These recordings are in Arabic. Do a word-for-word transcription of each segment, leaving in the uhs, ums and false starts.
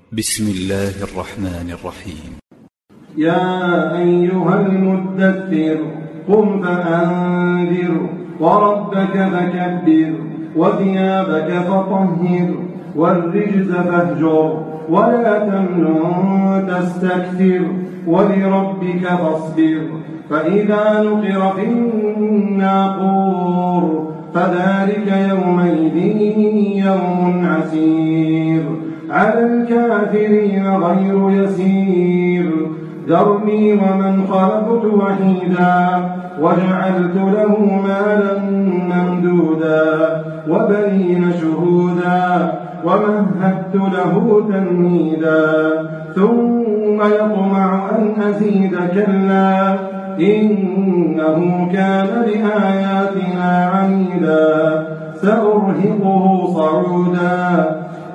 بسم الله الرحمن الرحيم. يا أيها المدثر قم فأنذر وربك فكبر وثيابك فطهر والرجز فاهجر ولا تمنن تستكثر ولربك فاصبر فإذا نقر في الناقور فذلك يومئذ يوم عسير على الكافرين غير يسير ذرني ومن خلقت وحيدا وجعلت له مالا ممدودا وبنين شهودا ومهدت له تمهيدا ثم يطمع أن أزيد كلا إنه كان لآياتنا عنيدا سأرهقه صعودا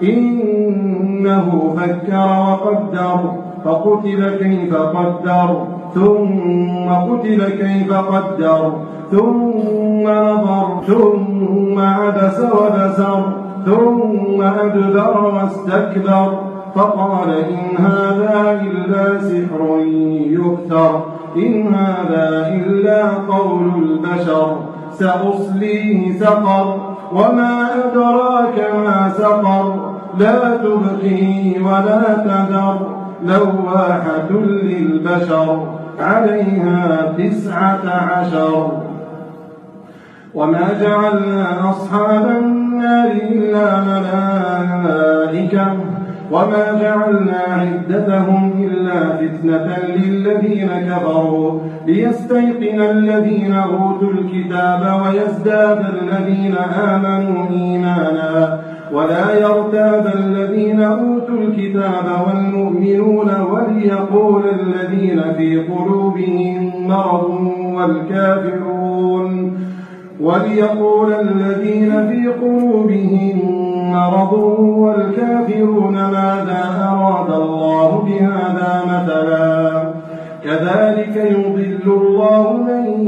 إنه فكر وقدر فقتل كيف قدر ثم قتل كيف قدر ثم نظر ثم عبس وبسر ثم أدبر واستكبر فقال إن هذا إلا سحر يؤثر إن هذا إلا قول البشر سأصليه سقر وما أدراك ما سقر لا تبقي ولا تذر لواحة للبشر عليها تسعة عشر وما جعلنا أصحاب النار إلا ملائكة وما جعلنا عدتهم إلا فتنة للذين كفروا ليستيقن الذين أوتوا الكتاب ويزداد الذين آمنوا إيمانا ولا يرتاب الذين أوتوا الكتاب والمؤمنون وليقول الذين في قلوبهم مرض والكافرون وليقول الذين في قلوبهم مرض والكافرون ماذا أراد الله بهذا مثلا كذلك يضل الله من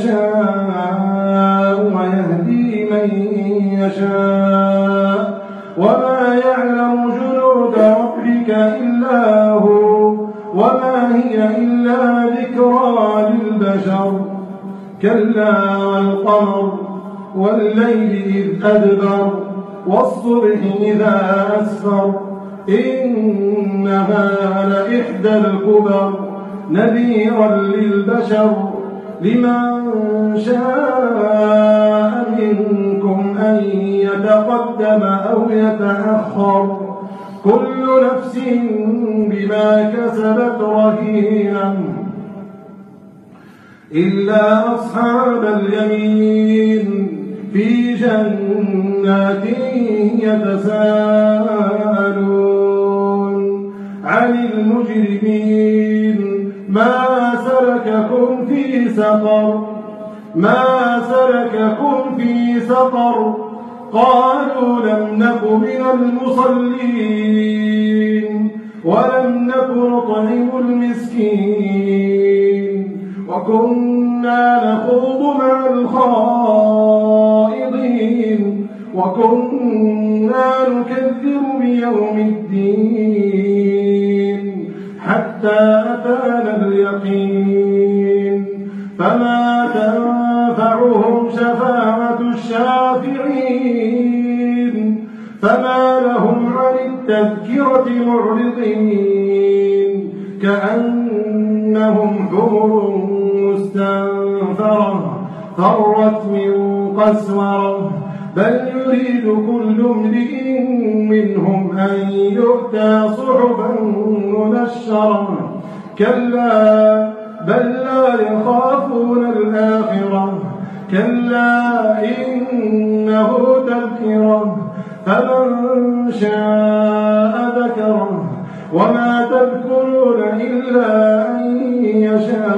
يشاء ويهدي من يشاء وما يعلم جنود ربك إلا هو وما هي إلا ذكرى للبشر كلا والقمر والليل إذ أدبر والصبح إذا أسفر إنها لإحدى الكبر نذيرا للبشر لمن شاء منكم أن يتقدم أو يتأخر كل نفس بما كسبت رهينة إلا أصحاب اليمين في جنات يتساءلون عن المجرمين ما سلككم في سقر ما سلككم في سقر قالوا لم نك من المصلين ولم نك نطعم المسكين وكنا نخوض مع الخائضين وكنا نكذب بيوم الدين حتى أتانا اليقين فما تنفعهم شفاعة الشافعين فما لهم عن التذكرة معرضين كأنهم حمر مستنفرة فرت من قسورة بل يريد كل امرئ منهم أن يؤتى صحفا منشرة كلا بل لا يخافون الآخرة كلا إنه تذكرة فمن شاء ذكره وما تذكرون إلا أن يشاء